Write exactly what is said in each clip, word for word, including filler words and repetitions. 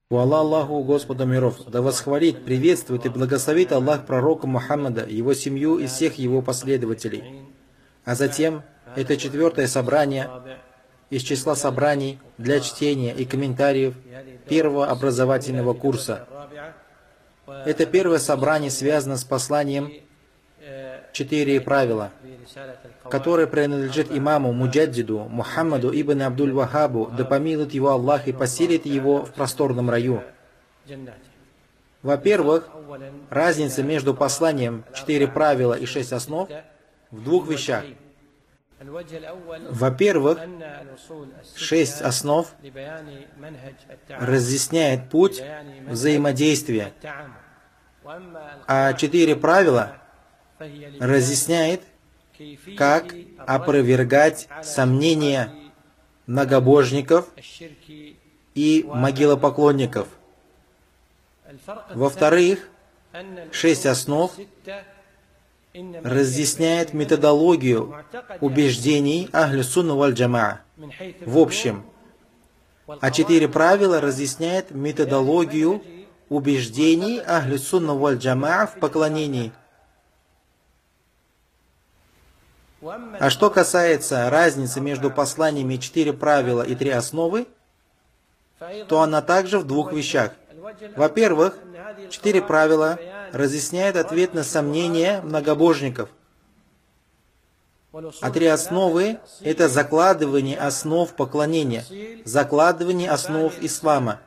Хвала Аллаху, Господу миров, да восхвалит, приветствует и благословит Аллах пророка Мухаммада, его семью и всех его последователей. А затем, это четвертое собрание из числа собраний для чтения и комментариев первого образовательного курса. Это первое собрание связано с посланием «Четыре правила», которое принадлежит имаму Муджаддиду Мухаммаду ибн Абдуль-Вахабу, да помилует его Аллах и поселит его в просторном раю. Во-первых, разница между посланием «Четыре правила» и «Шесть основ» в двух вещах. Во-первых, шесть основ разъясняет путь взаимодействия, а четыре правила разъясняет, как опровергать сомнения многобожников и могилопоклонников. Во-вторых, шесть основ разъясняет методологию убеждений Ахлю Сунна валь Джамаа в общем, а четыре правила разъясняет методологию убеждений Ахлю Сунна валь Джамаа в поклонении. А что касается разницы между посланиями «Четыре правила» и «Три основы», то она также в двух вещах. Во-первых, «Четыре правила» разъясняет ответ на сомнения многобожников, а «Три основы» — это закладывание основ поклонения, закладывание основ ислама.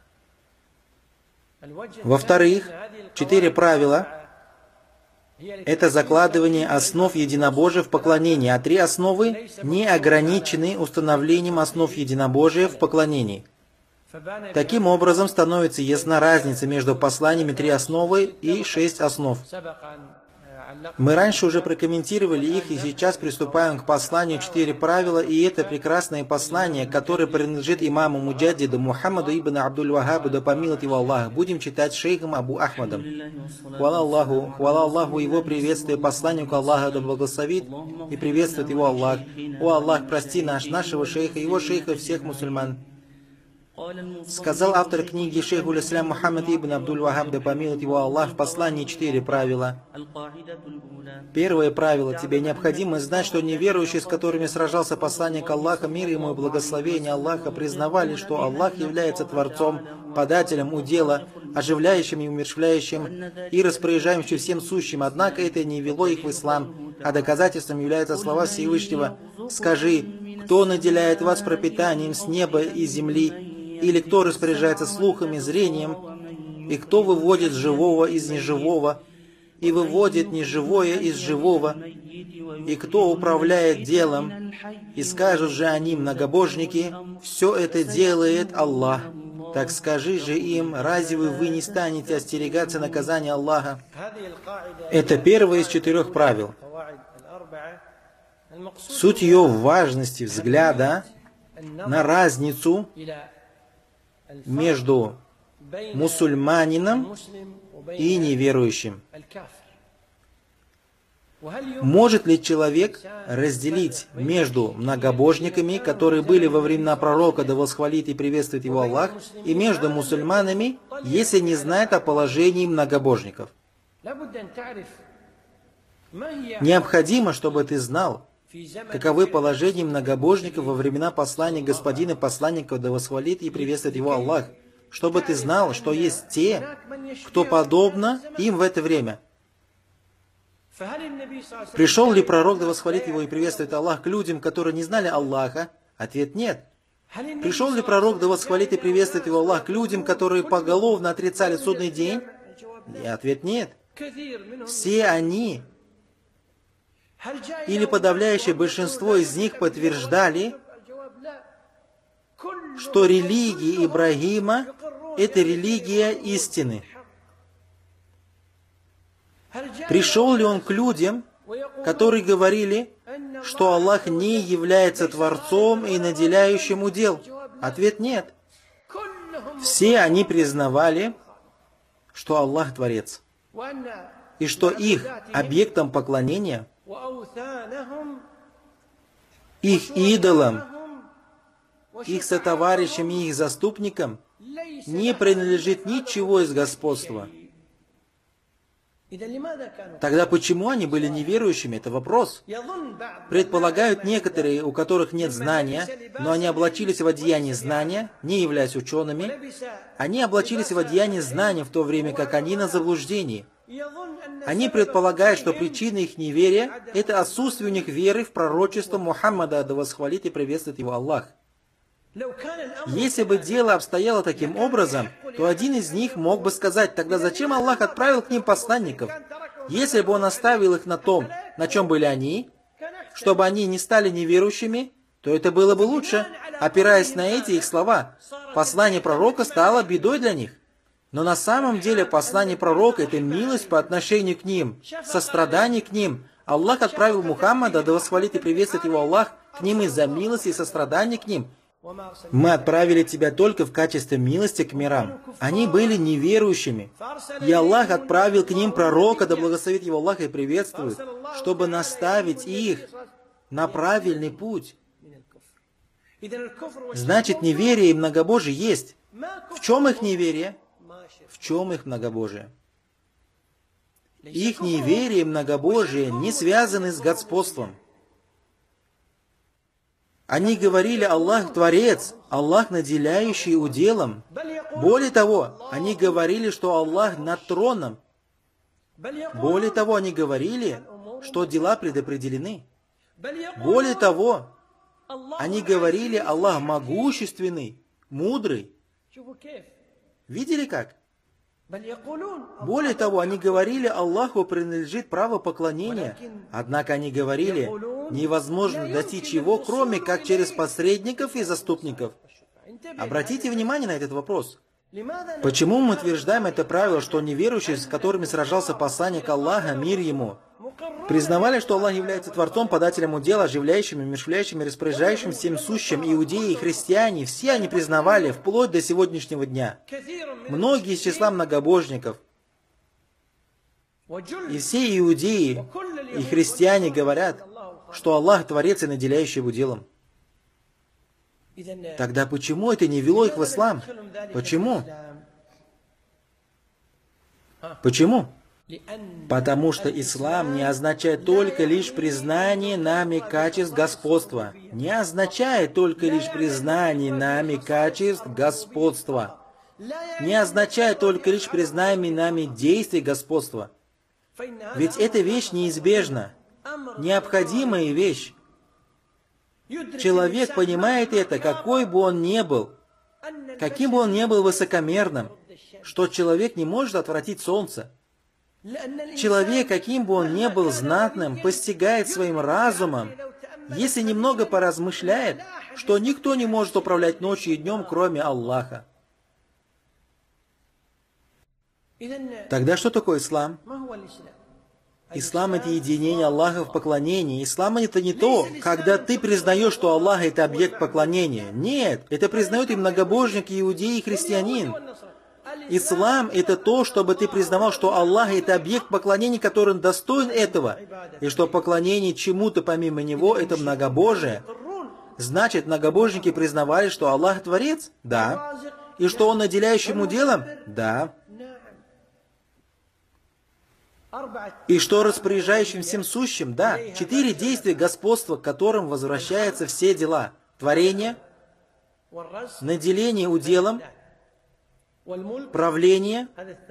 Во-вторых, «Четыре правила» это закладывание основ единобожия в поклонении, а три основы не ограничены установлением основ единобожия в поклонении. Таким образом, становится ясна разница между посланиями «Три основы» и «Шесть основ». Мы раньше уже прокомментировали их, и сейчас приступаем к посланию «Четыре правила», и это прекрасное послание, которое принадлежит имаму Муджаддиду Мухаммаду ибн Абдуль-Вахабу, да помилует его Аллах. Будем читать шейхом Абу Ахмадом. Хвала Аллаху, хвала Аллаху, его приветствие посланнику Аллаха, да благословит и приветствует его Аллах. О Аллах, прости наш, нашего шейха, его шейха, всех мусульман. Сказал автор книги шейх уль-Ислам Мухаммад ибн Абдуль-Вахаб, да помилует его Аллах, в послании «Четыре правила». Первое правило. Тебе необходимо знать, что неверующие, с которыми сражался посланник Аллаха, мир ему и благословение Аллаха, признавали, что Аллах является Творцом, подателем удела, оживляющим и умерщвляющим и распоряжающим всем сущим. Однако это не вело их в ислам, а доказательством являются слова Всевышнего: «Скажи, кто наделяет вас пропитанием с неба и земли, или кто распоряжается слухом и зрением, и кто выводит живого из неживого, и выводит неживое из живого, и кто управляет делом, и скажут же они, многобожники, все это делает Аллах. Так скажи же им, разве вы не станете остерегаться наказания Аллаха?» Это первое из четырех правил. Суть ее в важности взгляда на разницу между мусульманином и неверующим. Может ли человек разделить между многобожниками, которые были во времена пророка, да восхвалит и приветствует его Аллах, и между мусульманами, если не знает о положении многобожников? Необходимо, чтобы ты знал, каковы положения многобожников во времена послания господина посланников, да восхвалит и приветствует его Аллах, чтобы ты знал, что есть те, кто подобно им в это время. Пришел ли пророк, да восхвалит его и приветствует Аллах, к людям, которые не знали Аллаха? Ответ нет. Пришел ли пророк, да восхвалит и приветствует его Аллах, к людям, которые поголовно отрицали судный день? И ответ нет. Все они, или подавляющее большинство из них, подтверждали, что религия Ибрагима – это религия истины. Пришел ли он к людям, которые говорили, что Аллах не является Творцом и наделяющим удел? Ответ нет. Все они признавали, что Аллах Творец, и что их объектом поклонения, их идолам, их сотоварищам и их заступникам не принадлежит ничего из господства. Тогда почему они были неверующими? Это вопрос. Предполагают некоторые, у которых нет знания, но они облачились в одеяние знания, не являясь учеными. Они облачились в одеяние знания, в то время как они на заблуждении. Они предполагают, что причина их неверия – это отсутствие у них веры в пророчество Мухаммада, да восхвалит и приветствует его Аллах. Если бы дело обстояло таким образом, то один из них мог бы сказать: тогда зачем Аллах отправил к ним посланников? Если бы Он оставил их на том, на чем были они, чтобы они не стали неверующими, то это было бы лучше. Опираясь на эти их слова, послание пророка стало бедой для них. Но на самом деле послание пророка – это милость по отношению к ним, сострадание к ним. Аллах отправил Мухаммада, да восхвалит и приветствует его Аллах, к ним из-за милости и сострадания к ним. Мы отправили тебя только в качестве милости к мирам. Они были неверующими. И Аллах отправил к ним пророка, да благословит его Аллах и приветствует, чтобы наставить их на правильный путь. Значит, неверие и многобожие есть. В чем их неверие? В чем их многобожие? Их неверие и многобожие не связаны с господством. Они говорили: Аллах Творец, Аллах наделяющий уделом. Более того, они говорили, что Аллах над троном. Более того, они говорили, что дела предопределены. Более того, они говорили: Аллах могущественный, мудрый. Видели как? Более того, они говорили: Аллаху принадлежит право поклонения. Однако они говорили: невозможно достичь его, кроме как через посредников и заступников. Обратите внимание на этот вопрос. Почему мы утверждаем это правило, что неверующие, с которыми сражался посланник Аллаха, мир ему, признавали, что Аллах является Творцом, подателем удела, оживляющим, умерщвляющим и распоряжающим всем сущим, иудеи и христиане, все они признавали, вплоть до сегодняшнего дня. Многие из числа многобожников, и все иудеи и христиане говорят, что Аллах Творец и наделяющий уделом. Тогда почему это не вело их в ислам? Почему? Почему? Потому что ислам не означает только лишь признание нами качеств господства. Не означает только лишь признание нами качеств господства. Не означает только лишь признание нами действий господства. Ведь эта вещь неизбежна, необходимая вещь. Человек понимает это, какой бы он ни был, каким бы он ни был высокомерным, что человек не может отвратить солнце. Человек, каким бы он ни был знатным, постигает своим разумом, если немного поразмышляет, что никто не может управлять ночью и днем, кроме Аллаха. Тогда что такое ислам? Ислам – это единение Аллаха в поклонении. Ислам – это не то, когда ты признаешь, что Аллах – это объект поклонения. Нет, это признают и многобожник, и иудей, и христианин. Ислам – это то, чтобы ты признавал, что Аллах – это объект поклонения, который достоин этого, и что поклонение чему-то помимо Него – это многобожие. Значит, многобожники признавали, что Аллах – Творец? Да. И что Он наделяющим уделом? Да. И что распоряжающим всем сущим? Да. Четыре действия господства, к которым возвращаются все дела. Творение, наделение уделом, правление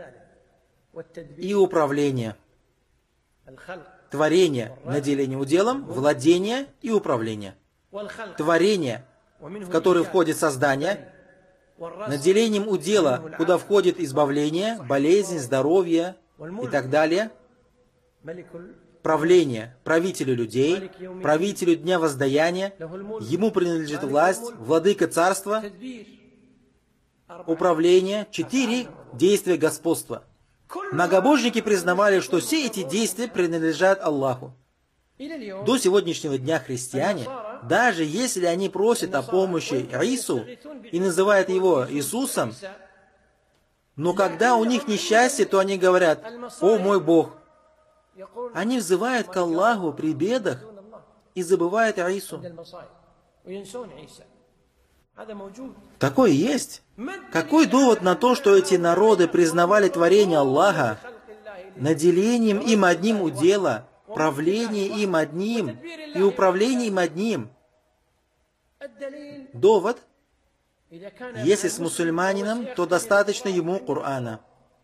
и управление. Творение, наделение уделом, владение и управление. Творение, в которое входит создание, наделением удела, куда входит избавление, болезнь, здоровье и так далее. Правление, правителю людей, правителю дня воздаяния, ему принадлежит власть, владыка царства, управление, четыре действия господства. Многобожники признавали, что все эти действия принадлежат Аллаху. До сегодняшнего дня христиане, даже если они просят о помощи Ису и называют его Иисусом, но когда у них несчастье, то они говорят: «О мой Бог». Они взывают к Аллаху при бедах и забывают Ису. Такое есть. Какой довод на то, что эти народы признавали творение Аллаха, наделением им одним удела, правление им одним и управление им одним? Довод: если с мусульманином, то достаточно ему Корана.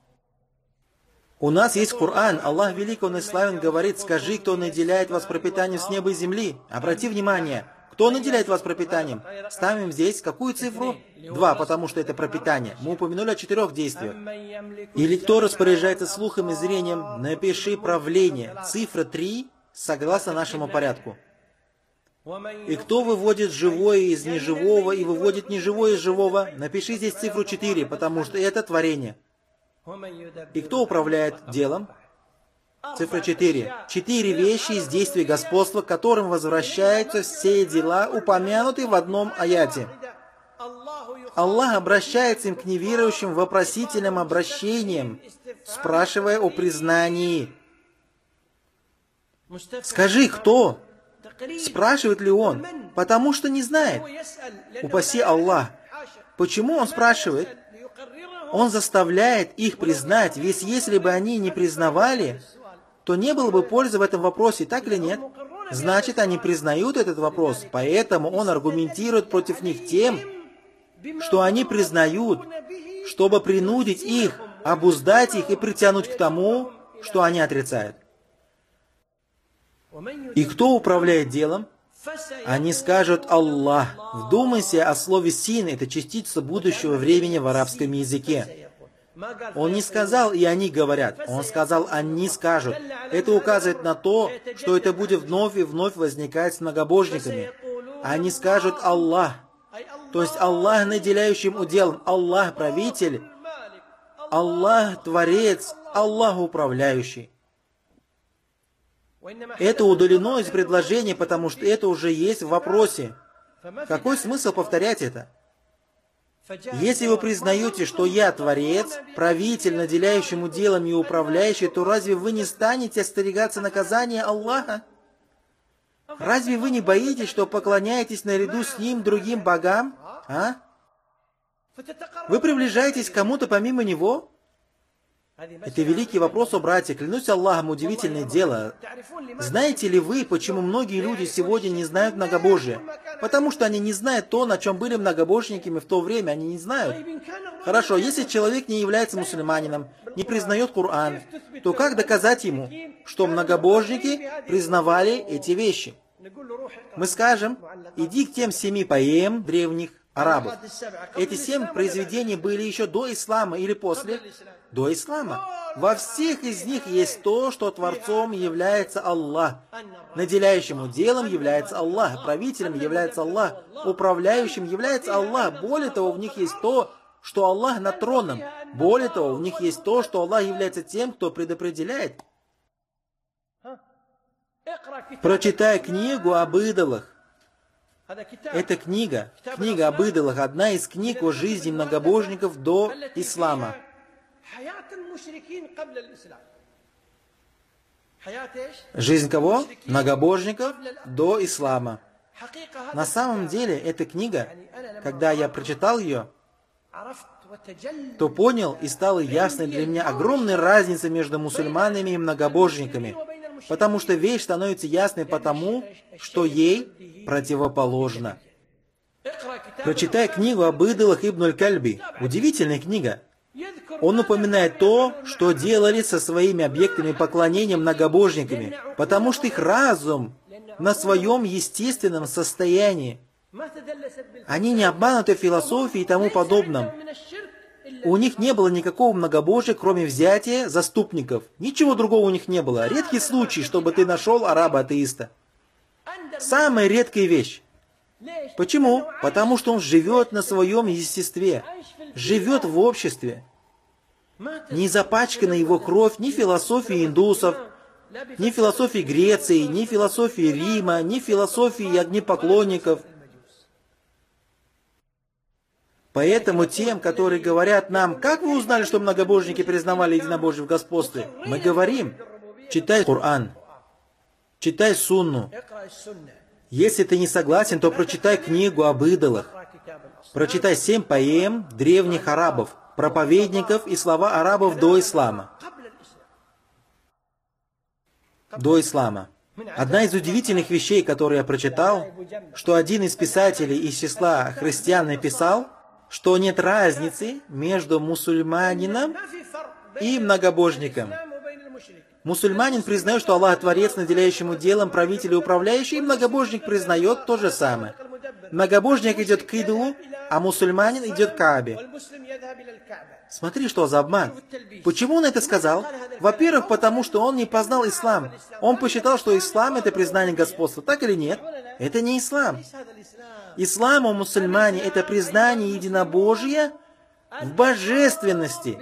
У нас есть Коран. Аллах Велик, Он и славен, говорит: скажи, кто наделяет вас пропитанием с неба и земли. Обрати внимание, кто наделяет вас пропитанием? Ставим здесь какую цифру? Два, потому что это пропитание. Мы упомянули о четырех действиях. Или кто распоряжается слухом и зрением? Напиши правление. Цифра три, согласно нашему порядку. И кто выводит живое из неживого и выводит неживое из живого? Напиши здесь цифру четыре, потому что это творение. И кто управляет делом? Цифра четыре. Четыре вещи из действий господства, к которым возвращаются все дела, упомянутые в одном аяте. Аллах обращается им к неверующим вопросительным обращением, спрашивая о признании. Скажи, кто? Спрашивает ли он? Потому что не знает. Упаси Аллах. Почему он спрашивает? Он заставляет их признать, ведь если бы они не признавали, то не было бы пользы в этом вопросе, так или нет? Значит, они признают этот вопрос, поэтому он аргументирует против них тем, что они признают, чтобы принудить их, обуздать их и притянуть к тому, что они отрицают. И кто управляет делом? Они скажут Аллах. Вдумайся о слове «син», это частица будущего времени в арабском языке. Он не сказал «и они говорят», он сказал «они скажут». Это указывает на то, что это будет вновь и вновь возникать с многобожниками. Они скажут Аллах, то есть Аллах наделяющим уделом, Аллах правитель, Аллах творец, Аллах управляющий. Это удалено из предложения, потому что это уже есть в вопросе. Какой смысл повторять это? Если вы признаете, что я Творец, правитель, наделяющий уделом и управляющий, то разве вы не станете остерегаться наказания Аллаха? Разве вы не боитесь, что поклоняетесь наряду с Ним другим богам? А? Вы приближаетесь к кому-то помимо Него? Это великий вопрос, о братья. Клянусь Аллахом, удивительное дело. Знаете ли вы, почему многие люди сегодня не знают многобожие? Потому что они не знают то, на чем были многобожниками в то время. Они не знают. Хорошо, если человек не является мусульманином, не признает Коран, то как доказать ему, что многобожники признавали эти вещи? Мы скажем: иди к тем семи поэм древних арабов. Эти семь произведений были еще до ислама или после? До ислама. Во всех из них есть то, что Творцом является Аллах, наделяющим уделом является Аллах, правителем является Аллах, управляющим является Аллах. Более того, в них есть то, что Аллах над троном. Более того, в них есть то, что Аллах является тем, кто предопределяет. Прочитай книгу об идолах. Эта книга, книга об идолах, одна из книг о жизни многобожников до ислама. Жизнь кого? Многобожников до ислама. На самом деле, эта книга, когда я прочитал ее, то понял и стала ясной для меня огромная разница между мусульманами и многобожниками. Потому что вещь становится ясной потому, что ей противоположно. Прочитай книгу об идолах Ибн аль-Кальби. Удивительная книга. Он упоминает то, что делали со своими объектами поклонения многобожниками, потому что их разум на своем естественном состоянии. Они не обмануты философией и тому подобном. У них не было никакого многобожия, кроме взятия заступников. Ничего другого у них не было. Редкий случай, чтобы ты нашел араба-атеиста. Самая редкая вещь. Почему? Потому что он живет на своем естестве, живет в обществе. Не запачкана его кровь ни философией индусов, ни философией Греции, ни философией Рима, ни философией огнепоклонников. Поэтому тем, которые говорят нам: как вы узнали, что многобожники признавали единобожие в господстве? Мы говорим: читай Коран, читай Сунну. Если ты не согласен, то прочитай книгу об идолах. Прочитай семь поэм древних арабов, проповедников и слова арабов до ислама. До ислама. Одна из удивительных вещей, которую я прочитал, что один из писателей из числа христиан написал, что нет разницы между мусульманином и многобожником. Мусульманин признает, что Аллах Творец, наделяющему делом, правитель и управляющий, и многобожник признает то же самое. Многобожник идет к идолу, а мусульманин идет к Каабе. Смотри, что за обман. Почему он это сказал? Во-первых, потому что он не познал ислам. Он посчитал, что ислам — это признание господства. Так или нет? Это не ислам. Ислам у мусульмане — это признание единобожия в божественности.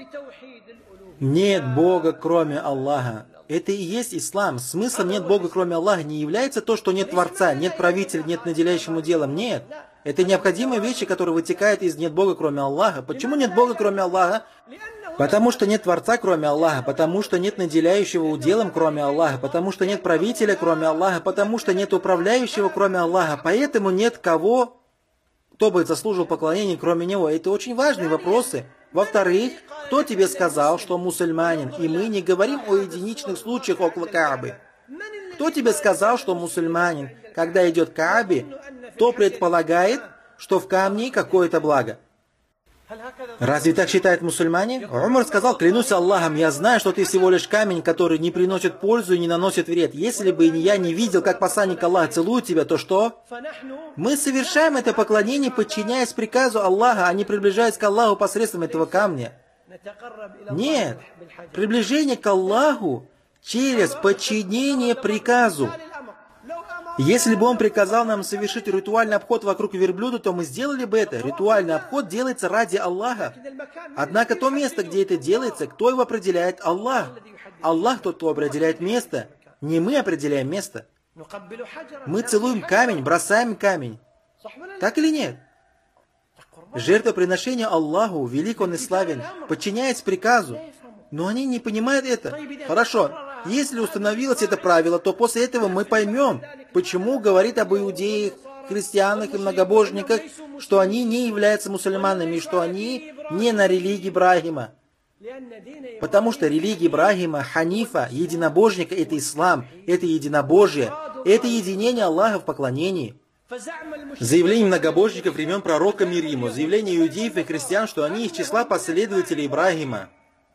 Нет Бога, кроме Аллаха. Это и есть ислам. Смыслом нет Бога, кроме Аллаха, не является то, что нет Творца, нет правителя, нет наделяющему делом. Нет. Это необходимые вещи, которые вытекают из «нет Бога, кроме Аллаха». Почему нет Бога, кроме Аллаха? Потому что нет Творца, кроме Аллаха. Потому что нет наделяющего уделом, кроме Аллаха. Потому что нет правителя, кроме Аллаха. Потому что нет управляющего, кроме Аллаха. Поэтому нет кого, кто бы заслужил поклонения, кроме Него. Это очень важные вопросы. Во-вторых, кто тебе сказал, что мусульманин? И мы не говорим о единичных случаях около Каабы. Кто тебе сказал, что мусульманин, когда идет к Каабе, то предполагает, что в камне какое-то благо? Разве так считают мусульмане? Умар сказал: клянусь Аллахом, я знаю, что ты всего лишь камень, который не приносит пользу и не наносит вред. Если бы я не видел, как посланник Аллаха целует тебя, то что? Мы совершаем это поклонение, подчиняясь приказу Аллаха, а не приближаясь к Аллаху посредством этого камня. Нет, приближение к Аллаху через подчинение приказу. Если бы он приказал нам совершить ритуальный обход вокруг верблюда, то мы сделали бы это. Ритуальный обход делается ради Аллаха. Однако то место, где это делается, кто его определяет? Аллах. Аллах тот, кто определяет место. Не мы определяем место. Мы целуем камень, бросаем камень. Так или нет? Жертвоприношение Аллаху, велик Он и славен, подчиняясь приказу. Но они не понимают это. Хорошо, если установилось это правило, то после этого мы поймем, почему говорит об иудеях, христианах и многобожниках, что они не являются мусульманами, что они не на религии Ибрахима. Потому что религия Ибрахима, Ханифа, единобожника — это ислам, это единобожие, это единение Аллаха в поклонении. Заявление многобожников времен пророка мир ему, заявление иудеев и христиан, что они из числа последователей Ибрахима.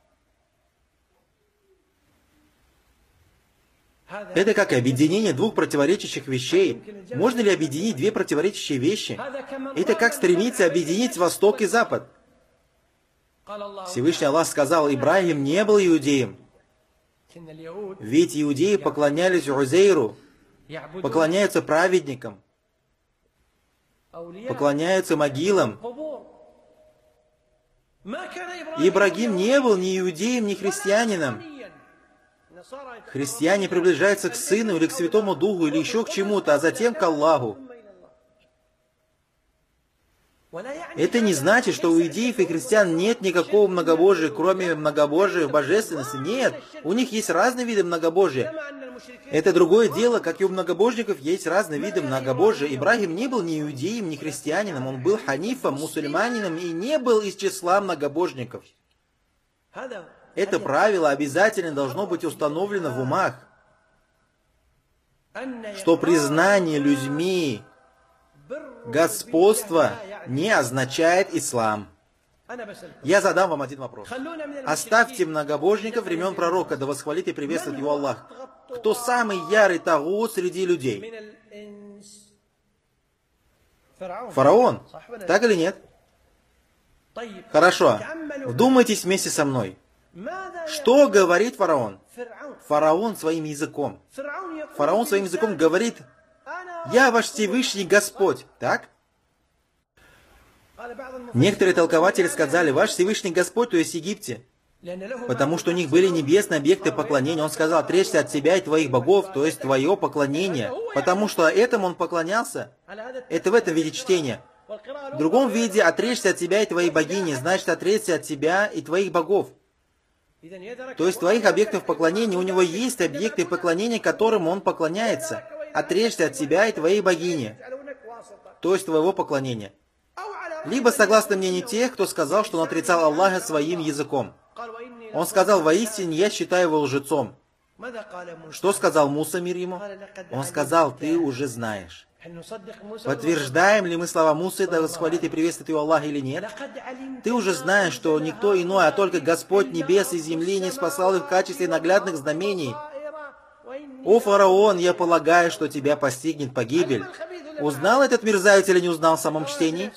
Это как объединение двух противоречащих вещей. Можно ли объединить две противоречащие вещи? Это как стремиться объединить Восток и Запад. Всевышний Аллах сказал: Ибрахим не был иудеем. Ведь иудеи поклонялись Узейру, поклоняются праведникам, поклоняются могилам. Ибрахим не был ни иудеем, ни христианином. Христиане приближаются к Сыну или к Святому Духу, или еще к чему-то, а затем к Аллаху. Это не значит, что у иудеев и христиан нет никакого многобожия, кроме многобожия в божественности. Нет, у них есть разные виды многобожия. Это другое дело, как и у многобожников есть разные виды многобожия. Ибрахим не был ни иудеем, ни христианином, он был ханифом, мусульманином и не был из числа многобожников. Это правило обязательно должно быть установлено в умах, что признание людьми господства не означает ислам. Я задам вам один вопрос. Оставьте многобожников времен пророка, да восхвалит и приветствует его Аллах. Кто самый ярый тагут среди людей? Фараон. Так или нет? Хорошо. Вдумайтесь вместе со мной. Что говорит фараон? Фараон своим языком. Фараон своим языком говорит: «Я ваш Всевышний Господь». Так? Некоторые толкователи сказали: «Ваш Всевышний Господь, то есть Египте». Потому что у них были небесные объекты поклонения. Он сказал: «Отречься от себя и твоих богов», то есть твое поклонение. Потому что этому он поклонялся. Это в этом виде чтения. В другом виде: «Отречься от себя и твоей богини», значит, отречься от себя и твоих богов. То есть твоих объектов поклонения, у него есть объекты поклонения, которым он поклоняется. Отречься от себя и твоей богини, то есть твоего поклонения. либо согласно мнению тех, кто сказал, что он отрицал Аллаха своим языком. Он сказал: «Воистине, я считаю его лжецом». Что сказал Муса, мир ему? Он сказал: «Ты уже знаешь». Подтверждаем ли мы слова Мусы, да восхвалит и приветствует его Аллах или нет? Ты уже знаешь, что никто иной, а только Господь небес и земли не спасал их в качестве наглядных знамений. О, фараон, я полагаю, что тебя постигнет погибель. Узнал этот мерзавец или не узнал в самом чтении?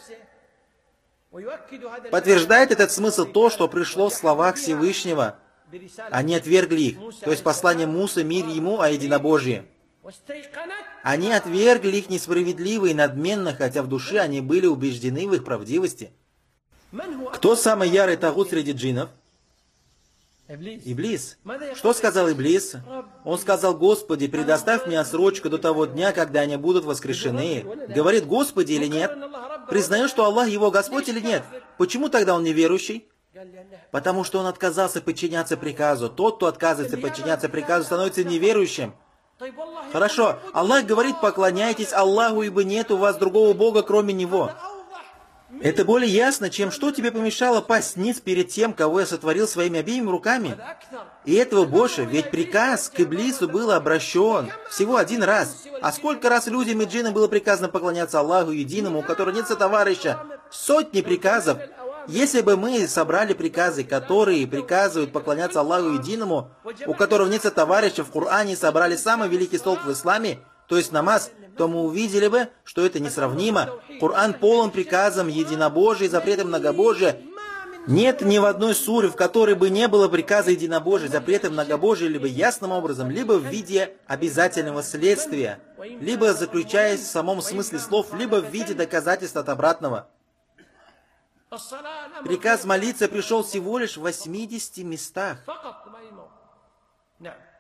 Подтверждает этот смысл то, что пришло в словах Всевышнего. Они отвергли их, то есть послание Мусы, мир ему, о единобожии. Они отвергли их несправедливо и надменно, хотя в душе они были убеждены в их правдивости. Кто самый ярый тагут среди джиннов? Иблис. Что сказал Иблис? Он сказал: «Господи, предоставь мне отсрочку до того дня, когда они будут воскрешены». Говорит: «Господи» или нет? Признает, что Аллах его Господь или нет? Почему тогда он неверующий? Потому что он отказался подчиняться приказу. Тот, кто отказывается подчиняться приказу, становится неверующим. Хорошо, Аллах говорит: «Поклоняйтесь Аллаху, ибо нет у вас другого Бога, кроме Него». Это более ясно, чем что тебе помешало пасть ниц перед тем, кого я сотворил своими обеими руками. И этого больше, ведь приказ к Иблису был обращен всего один раз. А сколько раз людям и джиннам было приказано поклоняться Аллаху единому, у которого нет сотоварища? Сотни приказов. Если бы мы собрали приказы, которые приказывают поклоняться Аллаху единому, у которого нет сотоварища, в Коране собрали самый великий столб в исламе, то есть намаз, то мы увидели бы, что это несравнимо. Коран полон приказом единобожия и запретом многобожия. Нет ни в одной суре, в которой бы не было приказа единобожия, запрета многобожия, либо ясным образом, либо в виде обязательного следствия, либо заключаясь в самом смысле слов, либо в виде доказательств от обратного. Приказ молиться пришел всего лишь в восьмидесяти местах.